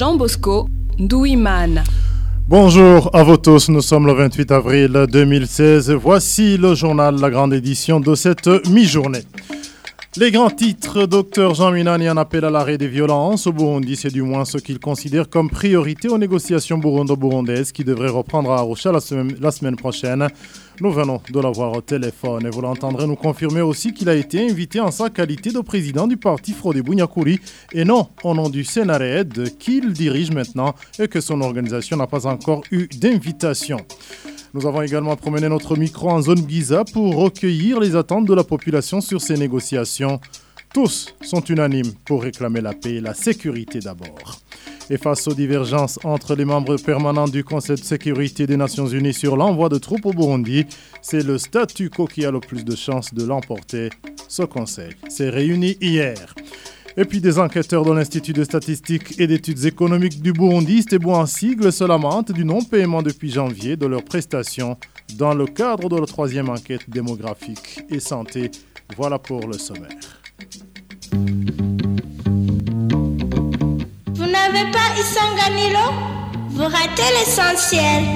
Jean Bosco Douimane. Bonjour à vous tous, nous sommes le 28 avril 2016. Voici le journal, la grande édition de cette mi-journée. Les grands titres, Dr Jean Minani en appelle à l'arrêt des violences au Burundi. C'est du moins ce qu'il considère comme priorité aux négociations burundo-burundaises qui devraient reprendre à Arusha la semaine prochaine. Nous venons de l'avoir au téléphone et vous l'entendrez nous confirmer aussi qu'il a été invité en sa qualité de président du parti Frodebu Nyakuri et non au nom du Sénared qu'il dirige maintenant et que son organisation n'a pas encore eu d'invitation. Nous avons également promené notre micro en zone Giza pour recueillir les attentes de la population sur ces négociations. Tous sont unanimes pour réclamer la paix et la sécurité d'abord. Et face aux divergences entre les membres permanents du Conseil de sécurité des Nations Unies sur l'envoi de troupes au Burundi, c'est le statu quo qui a le plus de chances de l'emporter. Ce Conseil s'est réuni hier. Et puis des enquêteurs de l'Institut de statistiques et d'études économiques du Burundi, Stebo en sigle, se lamentent du non-paiement depuis janvier de leurs prestations dans le cadre de la 3e enquête démographique et santé. Voilà pour le sommaire. Vous n'avez pas Isanganilo? Vous ratez l'essentiel.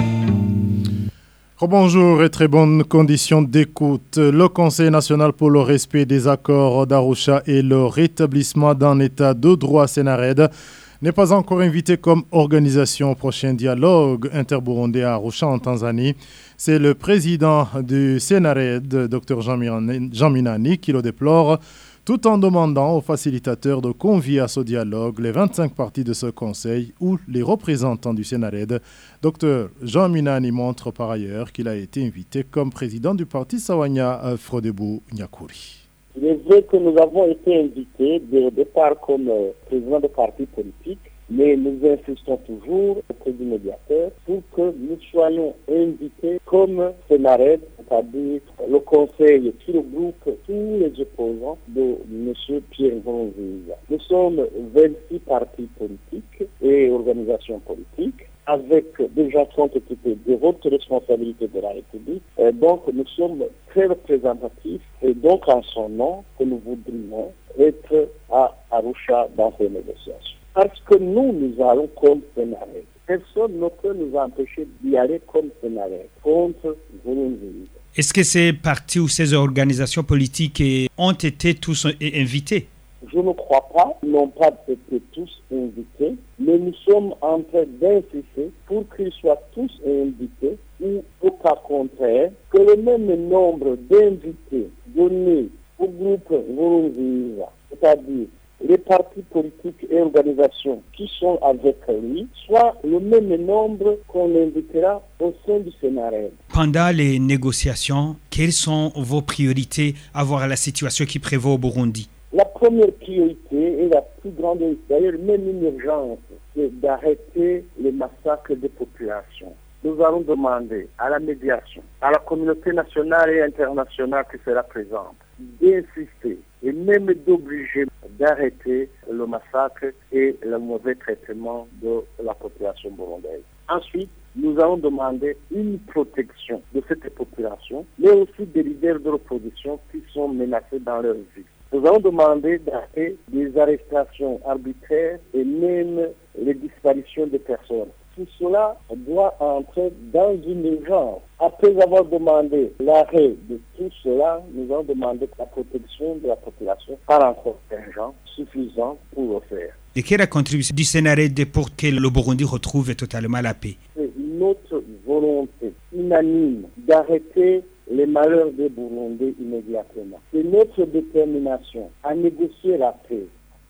Bonjour et très bonnes conditions d'écoute. Le Conseil national pour le respect des accords d'Arusha et le rétablissement d'un état de droit Sénared n'est pas encore invité comme organisation au prochain dialogue interburundais à Arusha en Tanzanie. C'est le président du Sénared, Dr Jean Minani, qui le déplore, tout en demandant aux facilitateurs de convier à ce dialogue les 25 parties de ce conseil ou les représentants du Sénared. Dr Jean Minani montre par ailleurs qu'il a été invité comme président du parti Sawanya Frodebu Nyakuri. Il est vrai que nous avons été invités au départ comme président de parti politique, mais nous insistons toujours auprès du médiateur pour que nous soyons invités comme Sénared, c'est-à-dire le conseil qui regroupe tous les opposants de M. Pierre Nkurunziza. Nous sommes 26 partis politiques et organisations politiques, avec des gens qui ont occupé de hautes responsabilités de la République. Donc nous sommes très représentatifs et donc en son nom que nous voudrions être à Arusha dans ces négociations. Parce que nous allons comme Sénared. Personne ne peut nous empêcher d'y aller comme Sénared contre Nkurunziza. Est-ce que ces partis ou ces organisations politiques ont été tous invités? Je ne crois pas, ils n'ont pas été tous invités, mais nous sommes en train d'insister pour qu'ils soient tous invités ou au cas contraire, que le même nombre d'invités donnés au groupe Nkurunziza, c'est-à-dire les partis politiques et organisations qui sont avec lui, soit le même nombre qu'on invitera au sein du Sénared. Pendant les négociations, quelles sont vos priorités à voir la situation qui prévaut au Burundi? La première priorité et la plus grande, d'ailleurs même une urgence, c'est d'arrêter les massacres des populations. Nous allons demander à la médiation, à la communauté nationale et internationale qui sera présente, d'insister et même d'obliger d'arrêter le massacre et le mauvais traitement de la population burundaise. Ensuite, nous allons demander une protection de cette population, mais aussi des leaders de l'opposition qui sont menacés dans leur vie. Nous allons demander d'arrêter des arrestations arbitraires et même les disparitions de personnes. Tout cela doit entrer dans une urgence. Après avoir demandé l'arrêt de tout cela, nous allons demander la protection de la population par un contingent suffisant pour le faire. Et quelle est la contribution du Sénared pour que le Burundi retrouve totalement la paix? C'est notre volonté unanime d'arrêter les malheurs des Burundais immédiatement. C'est notre détermination à négocier la paix.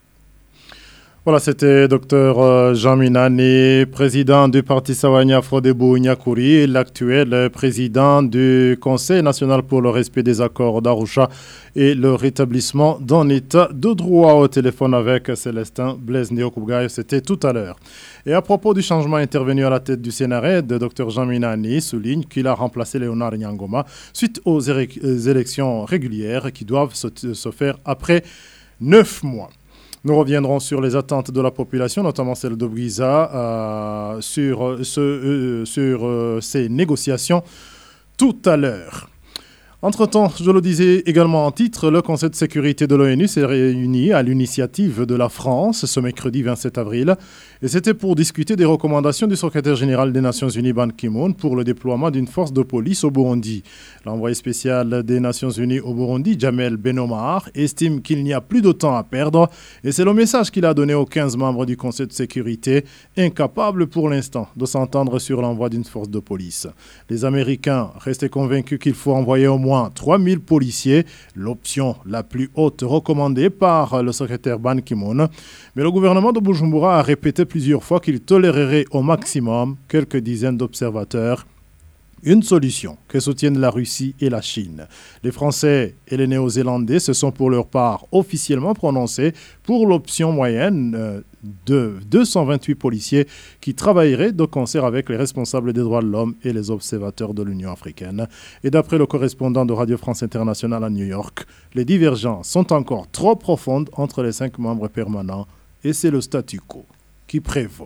Voilà, c'était Dr Jean Minani, président du parti Sawanya Frodebu Nyakuri et l'actuel président du Conseil national pour le respect des accords d'Arusha et le rétablissement d'un état de droit au téléphone avec Célestin Blaise Ndiokubgaï. C'était tout à l'heure. Et à propos du changement intervenu à la tête du Sénared, Dr Jean Minani souligne qu'il a remplacé Léonard Nyangoma suite aux élections régulières qui doivent se faire après 9 mois. Nous reviendrons sur les attentes de la population, notamment celle de Bouiza, sur ces négociations tout à l'heure. Entre-temps, je le disais également en titre, le Conseil de sécurité de l'ONU s'est réuni à l'initiative de la France ce mercredi 27 avril. Et c'était pour discuter des recommandations du secrétaire général des Nations Unies Ban Ki-moon pour le déploiement d'une force de police au Burundi. L'envoyé spécial des Nations Unies au Burundi, Jamel Ben-Omar, estime qu'il n'y a plus de temps à perdre. Et c'est le message qu'il a donné aux 15 membres du Conseil de sécurité, incapables pour l'instant de s'entendre sur l'envoi d'une force de police. Les Américains restaient convaincus qu'il faut envoyer au moins 3000 policiers, l'option la plus haute recommandée par le secrétaire Ban Ki-moon. Mais le gouvernement de Bujumbura a répété plusieurs fois qu'il tolérerait au maximum quelques dizaines d'observateurs. Une solution que soutiennent la Russie et la Chine. Les Français et les Néo-Zélandais se sont pour leur part officiellement prononcés pour l'option moyenne de 228 policiers qui travailleraient de concert avec les responsables des droits de l'homme et les observateurs de l'Union africaine. Et d'après le correspondant de Radio France Internationale à New York, les divergences sont encore trop profondes entre les 5 membres permanents et c'est le statu quo qui prévaut.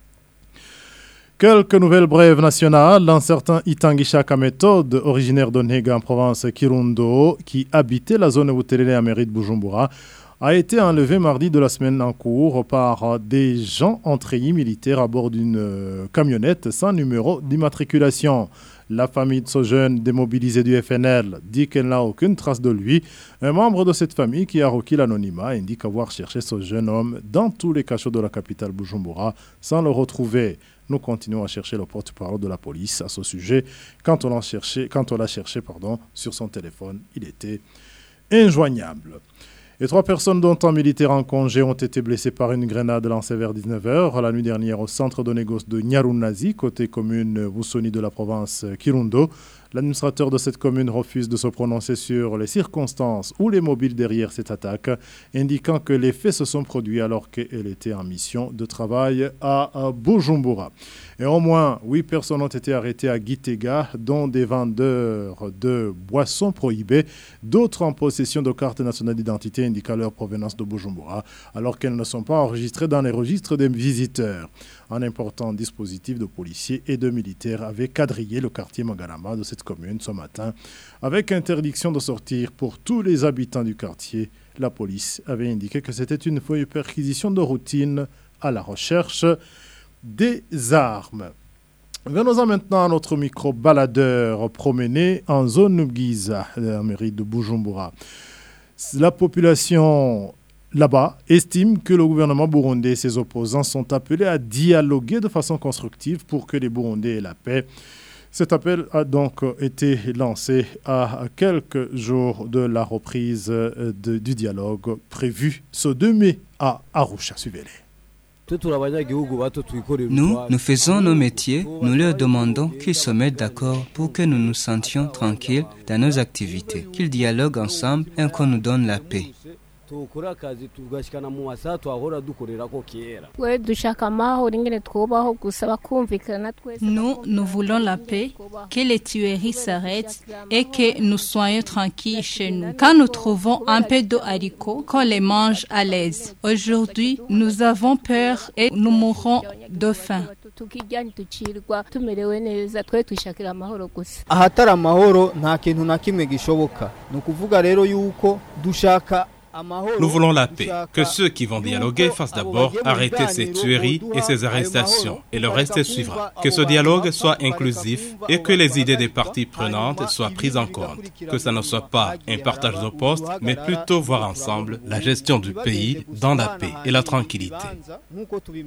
Quelques nouvelles brèves nationales. Un certain Itangishaka Méthode, originaire de Ntega en province Kirundo, qui habitait la zone Buterere à mairie de Bujumbura, a été enlevé mardi de la semaine en cours par des gens en treillis militaire à bord d'une camionnette sans numéro d'immatriculation. La famille de ce jeune démobilisé du FNL dit qu'elle n'a aucune trace de lui. Un membre de cette famille qui a requis l'anonymat indique avoir cherché ce jeune homme dans tous les cachots de la capitale Bujumbura sans le retrouver. Nous continuons à chercher le porte-parole de la police à ce sujet. Quand on l'a cherché, sur son téléphone, il était injoignable. Et 3 personnes dont un militaire en congé ont été blessées par une grenade lancée vers 19h la nuit dernière au centre de négoce de Nyarunazi, côté commune Busoni de la province Kirundo. L'administrateur de cette commune refuse de se prononcer sur les circonstances ou les mobiles derrière cette attaque, indiquant que les faits se sont produits alors qu'elle était en mission de travail à Bujumbura. Et au moins 8 personnes ont été arrêtées à Gitega, dont des vendeurs de boissons prohibées, d'autres en possession de cartes nationales d'identité indiquant leur provenance de Bujumbura, alors qu'elles ne sont pas enregistrées dans les registres des visiteurs. Un important dispositif de policiers et de militaires avait quadrillé le quartier Magalama de cette commune ce matin, avec interdiction de sortir pour tous les habitants du quartier. La police avait indiqué que c'était une perquisition de routine à la recherche des armes. Venons-en maintenant à notre micro-baladeur promené en zone Nubgiza, la mairie de Bujumbura. La population là-bas estime que le gouvernement burundais et ses opposants sont appelés à dialoguer de façon constructive pour que les Burundais aient la paix. Cet appel a donc été lancé à quelques jours de la reprise du dialogue prévu ce 2 mai à Arusha. Suivez-les. Nous faisons nos métiers, nous leur demandons qu'ils se mettent d'accord pour que nous nous sentions tranquilles dans nos activités, qu'ils dialoguent ensemble et qu'on nous donne la paix. Nous voulons la paix, que les tueries s'arrêtent et que nous soyons tranquilles chez nous. Quand nous trouvons un peu de haricots, qu'on les mange à l'aise. Aujourd'hui, nous avons peur et nous mourrons de faim. Ahatari amahoro nta kintu na kimwe gishoboka. Ni ukuvuga rero yuko dushaka. Nous voulons la paix. Que ceux qui vont dialoguer fassent d'abord arrêter ces tueries et ces arrestations, et le reste suivra. Que ce dialogue soit inclusif et que les idées des parties prenantes soient prises en compte. Que ça ne soit pas un partage de postes, mais plutôt voir ensemble la gestion du pays dans la paix et la tranquillité. Nous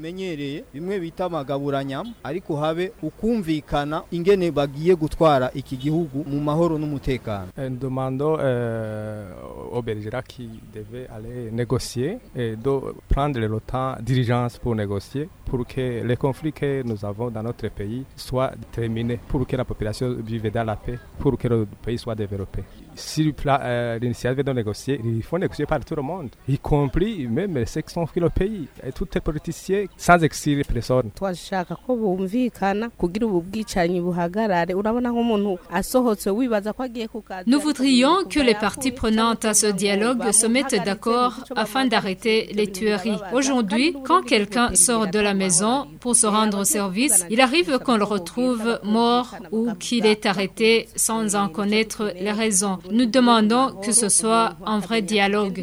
demandons aux belligérants qui devaient aller négocier et de prendre le temps d'urgence pour négocier pour que les conflits que nous avons dans notre pays soient terminés, pour que la population vive dans la paix, pour que le pays soit développé. sur l'initiative de négocier, il faut négocier par tout le monde, y compris même ceux qui sont le pays, et tous les politiciens, sans exclure personne. Nous voudrions que les parties prenantes à ce dialogue se mettent d'accord afin d'arrêter les tueries. Aujourd'hui, quand quelqu'un sort de la maison pour se rendre au service, il arrive qu'on le retrouve mort ou qu'il est arrêté sans en connaître les raisons. Nous demandons que ce soit un vrai dialogue.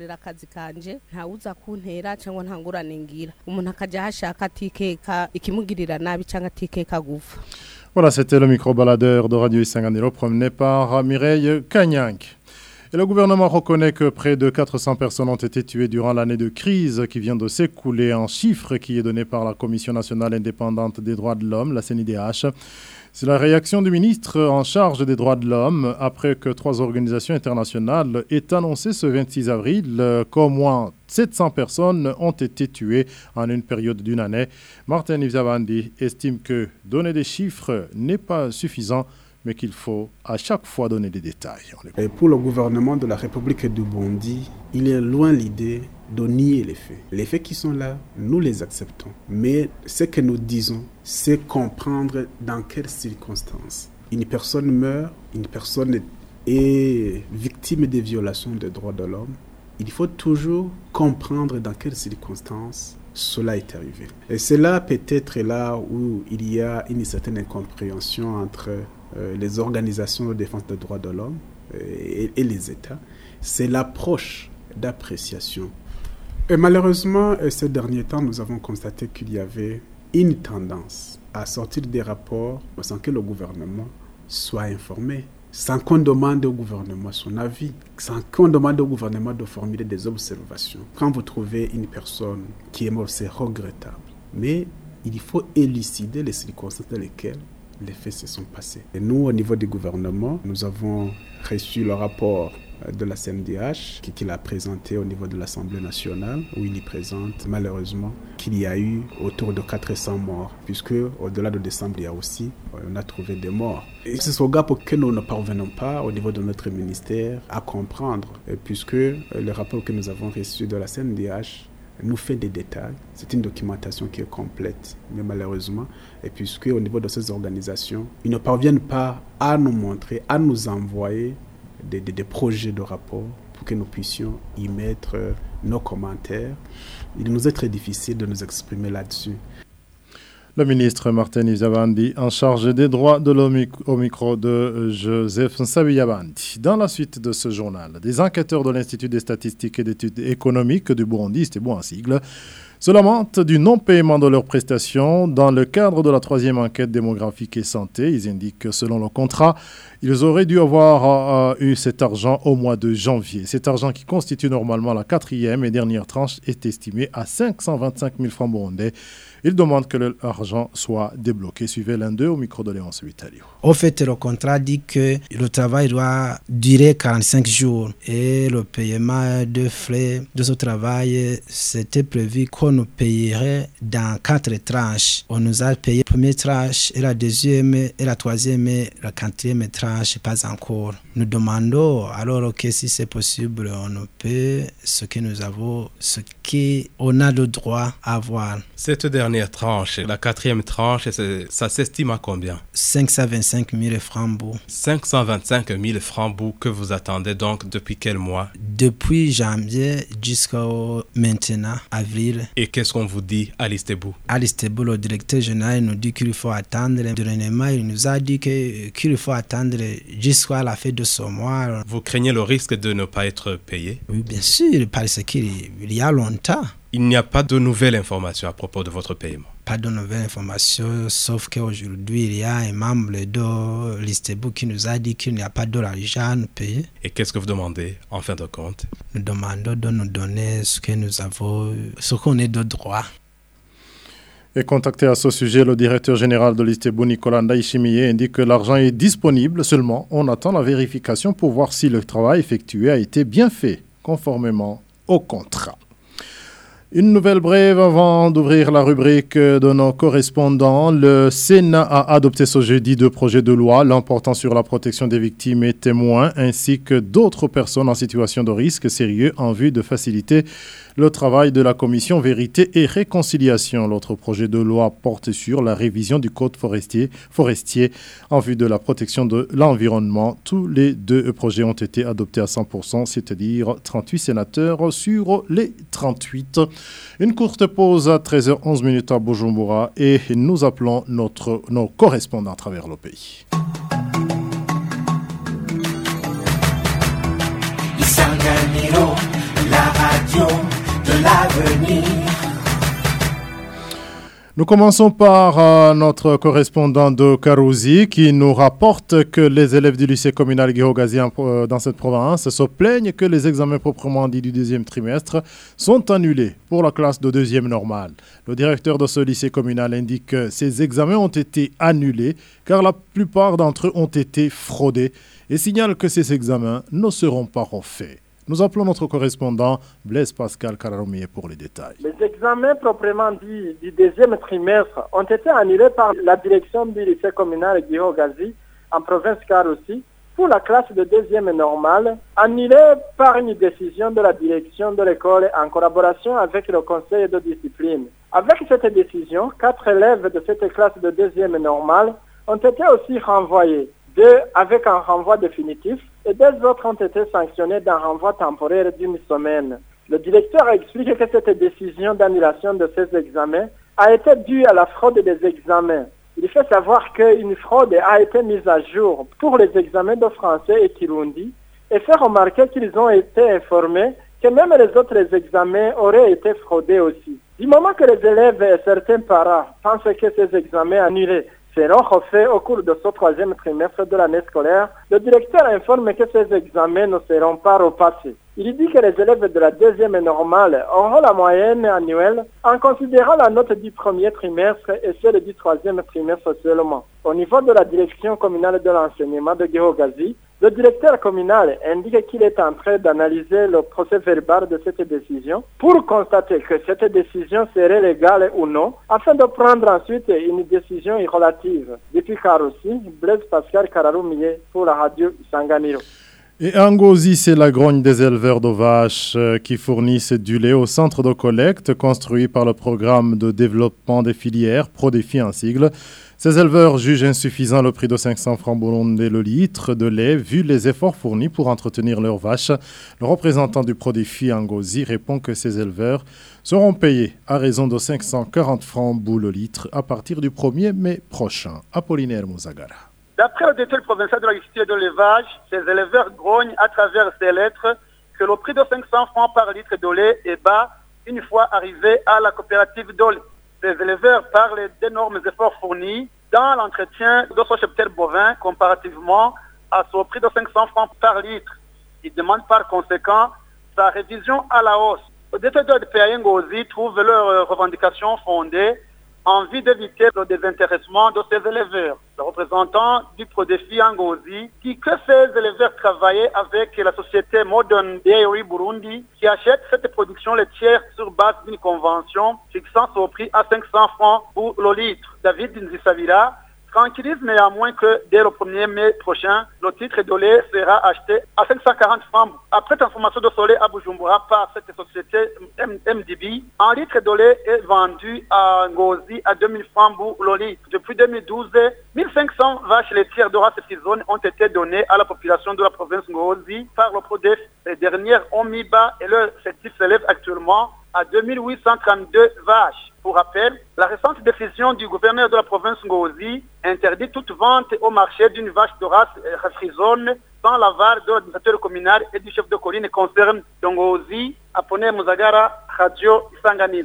Voilà, c'était le micro-baladeur de Radio Isanganiro promené par Mireille Kanyank. Et le gouvernement reconnaît que près de 400 personnes ont été tuées durant l'année de crise qui vient de s'écouler, en chiffre qui est donné par la Commission nationale indépendante des droits de l'homme, la CNIDH. C'est la réaction du ministre en charge des droits de l'homme après que 3 organisations internationales aient annoncé ce 26 avril qu'au moins 700 personnes ont été tuées en une période d'une année. Martin Nivzabandi estime que donner des chiffres n'est pas suffisant, mais qu'il faut à chaque fois donner des détails. Et pour le gouvernement de la République du Burundi, il est loin l'idée de nier les faits. Les faits qui sont là, nous les acceptons. Mais ce que nous disons, c'est comprendre dans quelles circonstances une personne meurt, une personne est victime des violations des droits de l'homme. Il faut toujours comprendre dans quelles circonstances cela est arrivé. Et c'est là peut-être là où il y a une certaine incompréhension entre les organisations de défense des droits de l'homme et les États. C'est l'approche d'appréciation. Et malheureusement, ces derniers temps, nous avons constaté qu'il y avait une tendance à sortir des rapports sans que le gouvernement soit informé, sans qu'on demande au gouvernement son avis, sans qu'on demande au gouvernement de formuler des observations. Quand vous trouvez une personne qui est morte, c'est regrettable. Mais il faut élucider les circonstances dans lesquelles les faits se sont passés. Et nous, au niveau du gouvernement, nous avons reçu le rapport de la CNDH qu'il a présenté au niveau de l'Assemblée nationale, où il y présente malheureusement qu'il y a eu autour de 400 morts, puisque au-delà de décembre, il y a aussi, on a trouvé des morts. Et c'est ce gap que nous ne parvenons pas au niveau de notre ministère à comprendre, puisque le rapport que nous avons reçu de la CNDH nous fait des détails. C'est une documentation qui est complète, mais malheureusement, et puisque au niveau de ces organisations, ils ne parviennent pas à nous montrer, à nous envoyer des projets de rapport pour que nous puissions y mettre nos commentaires. Il nous est très difficile de nous exprimer là-dessus. Le ministre Martin Nivzabandi en charge des droits de l'homme au micro de Joseph Nsabiyabandi. Dans la suite de ce journal, des enquêteurs de l'Institut des statistiques et d'études économiques du Burundi, c'était bon en sigle, se lamentent du non-paiement de leurs prestations dans le cadre de la 3e enquête démographique et santé. Ils indiquent que selon le contrat, ils auraient dû avoir eu cet argent au mois de janvier. Cet argent qui constitue normalement la 4e et dernière tranche est estimé à 525 000 francs burundais. Ils demandent que l'argent soit débloqué. Suivez l'un d'eux au micro de Léonce Vitalio. Au fait, le contrat dit que le travail doit durer 45 jours et le paiement de frais de ce travail, c'était prévu qu'on nous payerait dans 4 tranches. On nous a payé la première tranche et la deuxième et la troisième et la 4e tranche, pas encore. Nous demandons alors que si c'est possible, on nous paie ce que nous avons, ce qu'on a le droit à avoir. Cette dernière tranche, la 4e tranche, ça s'estime à combien? 525 000 francs bou. 525 000 francs bou que vous attendez donc depuis quel mois? Depuis janvier jusqu'à maintenant, avril. Et qu'est-ce qu'on vous dit à l'Istebou? À l'Istebou, le directeur général nous dit qu'il faut attendre. Dernièrement, il nous a dit qu'il faut attendre jusqu'à la fin de ce mois. Vous craignez le risque de ne pas être payé? Oui, bien sûr, parce qu'il y a longtemps. Il n'y a pas de nouvelles informations à propos de votre paiement? Pas de nouvelles informations, sauf qu'aujourd'hui, il y a un membre de l'Istebou qui nous a dit qu'il n'y a pas de l'argent à nous payer. Et qu'est-ce que vous demandez en fin de compte? Nous demandons de nous donner ce que nous avons, ce qu'on est de droit. Et contacté à ce sujet, le directeur général de l'Istebou, Nicolas Ndaïchimiye, indique que l'argent est disponible, seulement on attend la vérification pour voir si le travail effectué a été bien fait, conformément au contrat. Une nouvelle brève avant d'ouvrir la rubrique de nos correspondants. Le Sénat a adopté ce jeudi 2 projets de loi l'emportant sur la protection des victimes et témoins ainsi que d'autres personnes en situation de risque sérieux en vue de faciliter le travail de la commission Vérité et Réconciliation. L'autre projet de loi porte sur la révision du code forestier en vue de la protection de l'environnement. Tous les 2 projets ont été adoptés à 100%, c'est-à-dire 38 sénateurs sur les 38. Une courte pause à 13h11 à Bujumbura et nous appelons nos correspondants à travers le pays. Isanganiro, la radio de l'avenir. Nous commençons par notre correspondant de Karouzi qui nous rapporte que les élèves du lycée communal Gihogazi dans cette province se plaignent que les examens proprement dits du deuxième trimestre sont annulés pour la classe de deuxième normale. Le directeur de ce lycée communal indique que ces examens ont été annulés car la plupart d'entre eux ont été fraudés et signale que ces examens ne seront pas refaits. Nous appelons notre correspondant Blaise Pascal Kararoumier pour les détails. Les examens proprement dits du deuxième trimestre ont été annulés par la direction du lycée communal Gihogazi en province Karouzi pour la classe de deuxième normale, annulés par une décision de la direction de l'école en collaboration avec le conseil de discipline. Avec cette décision, 4 élèves de cette classe de deuxième normale ont été aussi renvoyés, 2 avec un renvoi définitif et 2 autres ont été sanctionnés d'un renvoi temporaire d'une semaine. Le directeur a expliqué que cette décision d'annulation de ces examens a été due à la fraude des examens. Il fait savoir qu'une fraude a été mise à jour pour les examens de français et kirundi et fait remarquer qu'ils ont été informés que même les autres examens auraient été fraudés aussi. Du moment que les élèves et certains parents pensent que ces examens annulés seront refaits au cours de ce 3e trimestre de l'année scolaire, le directeur informe que ces examens ne seront pas repassés. Il dit que les élèves de la deuxième normale auront la moyenne annuelle en considérant la note du premier trimestre et celle du 3e trimestre seulement. Au niveau de la direction communale de l'enseignement de Gihogazi, le directeur communal indique qu'il est en train d'analyser le procès verbal de cette décision pour constater que cette décision serait légale ou non, afin de prendre ensuite une décision relative. Depuis Karouzi, Blaise Pascal Kararoumier pour la radio Isanganiro. Et à Ngozi, c'est la grogne des éleveurs de vaches qui fournissent du lait au centre de collecte construit par le programme de développement des filières, ProDéfi en sigle. Ces éleveurs jugent insuffisant le prix de 500 francs burundais le litre de lait vu les efforts fournis pour entretenir leurs vaches. Le représentant du ProDéfi en Ngozi répond que ces éleveurs seront payés à raison de 540 francs le litre à partir du 1er mai prochain. Apollinaire Mouzagara. D'après le directeur provincial de l'agriculture et de l'élevage, ces éleveurs grognent à travers ces lettres que le prix de 500 francs par litre de lait est bas une fois arrivé à la coopérative d'Oli. Ces éleveurs parlent d'énormes efforts fournis dans l'entretien de ce cheptel bovin comparativement à ce prix de 500 francs par litre. Ils demandent par conséquent sa révision à la hausse. Le directeur de PAI Ngozi trouve leurs revendications fondées en vue d'éviter le désintéressement de ces éleveurs. Le représentant du ProDéfi Ngozi dit que ces éleveurs travaillaient avec la société Modern Dairy Burundi qui achète cette production laitière sur base d'une convention fixant son prix à 500 francs pour le litre. David Nzisabira tranquillise néanmoins que dès le 1er mai prochain, le titre de lait sera acheté à 540 francs. Après transformation de ce lait à Bujumbura par cette société MDB, un litre de lait est vendu à Ngozi à 2000 francs pour le litre. Depuis 2012, 1500 vaches laitières de race frisonne ont été données à la population de la province Ngozi par le ProDef. Les dernières ont mis bas et leur effectif s'élève actuellement à 2832 vaches. Pour rappel, la récente décision du gouverneur de la province Ngozi interdit toute vente au marché d'une vache de race frisonne sans l'aval de l'administrateur communal et du chef de colline concerne Ngozi, Apollinaire Mouzagara, Radio Isanganiro.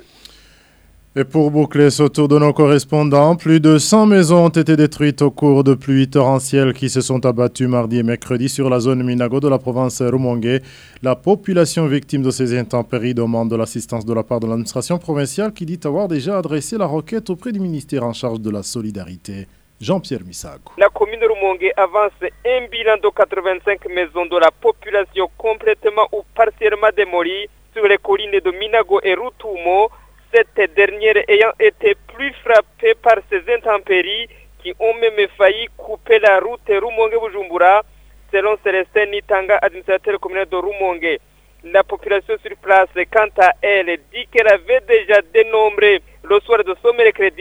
Et pour boucler ce tour de nos correspondants, plus de 100 maisons ont été détruites au cours de pluies torrentielles qui se sont abattues mardi et mercredi sur la zone Minago de la province Rumongue. La population victime de ces intempéries demande de l'assistance de la part de l'administration provinciale qui dit avoir déjà adressé la requête auprès du ministère en charge de la solidarité. Jean-Pierre Misago. La commune de Rumongue avance un bilan de 85 maisons de la population complètement ou partiellement démolies sur les collines de Minago et Rutumo, cette dernière ayant été plus frappée par ces intempéries qui ont même failli couper la route Rumongue-Bujumbura, selon Célestin Nitanga, administrateur communal de Rumongue. La population sur place, quant à elle, dit qu'elle avait déjà dénombré le soir de ce mercredi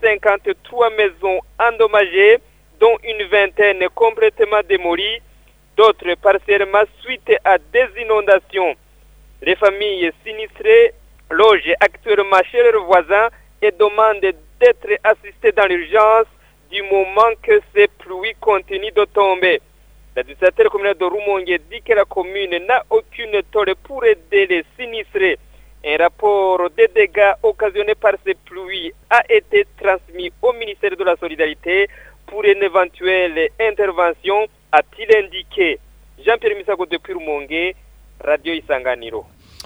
153 maisons endommagées, dont une vingtaine complètement démolies, d'autres partiellement suite à des inondations. Les familles sinistrées logent actuellement chez leurs voisins et demandent d'être assistées dans l'urgence du moment que ces pluies continuent de tomber. L'administrateur communal de Rumongue dit que la commune n'a aucune tôle pour aider les sinistrés. Un rapport des dégâts occasionnés par ces pluies a été transmis au ministère de la Solidarité pour une éventuelle intervention, a-t-il indiqué. Jean-Pierre Misago depuis Rumongue, Radio Isanganiro.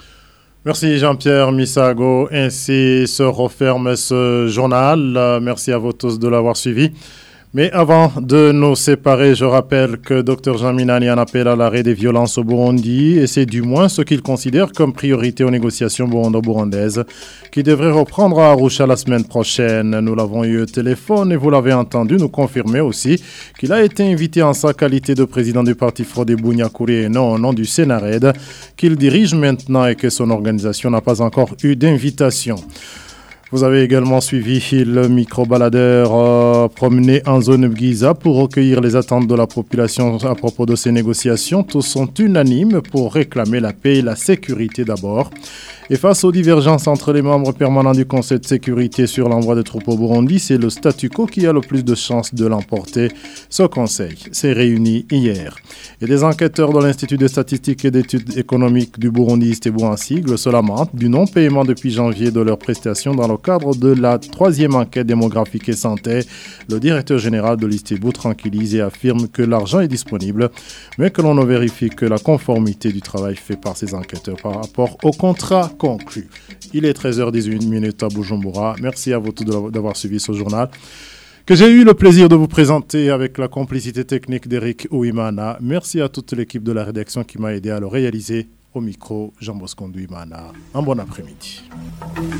Merci Jean-Pierre Misago. Ainsi se referme ce journal. Merci à vous tous de l'avoir suivi. Mais avant de nous séparer, je rappelle que Dr Jean Minani en appelle à l'arrêt des violences au Burundi et c'est du moins ce qu'il considère comme priorité aux négociations burundo-burundaises qui devraient reprendre à Arusha la semaine prochaine. Nous l'avons eu au téléphone et vous l'avez entendu nous confirmer aussi qu'il a été invité en sa qualité de président du parti Frode Bunyakuri et non au nom du Sénared qu'il dirige maintenant et que son organisation n'a pas encore eu d'invitation. Vous avez également suivi le micro-baladeur promené en zone Bgiza pour recueillir les attentes de la population à propos de ces négociations. Tous sont unanimes pour réclamer la paix et la sécurité d'abord. Et face aux divergences entre les membres permanents du Conseil de sécurité sur l'envoi de troupes au Burundi, c'est le statu quo qui a le plus de chances de l'emporter. Ce conseil s'est réuni hier. Et des enquêteurs de l'Institut de statistiques et d'études économiques du Burundi, Istebu en sigle, se lamentent du non-paiement depuis janvier de leurs prestations dans le cadre de la 3e enquête démographique et santé. Le directeur général de l'Istebu tranquillise et affirme que l'argent est disponible, mais que l'on ne vérifie que la conformité du travail fait par ces enquêteurs par rapport au contrat conclu. Il est 13h18 à Bujumbura. Merci à vous tous d'avoir suivi ce journal que j'ai eu le plaisir de vous présenter avec la complicité technique d'Eric Ouimana. Merci à toute l'équipe de la rédaction qui m'a aidé à le réaliser. Au micro, Jean Bosco Ndouimana. Un bon après-midi.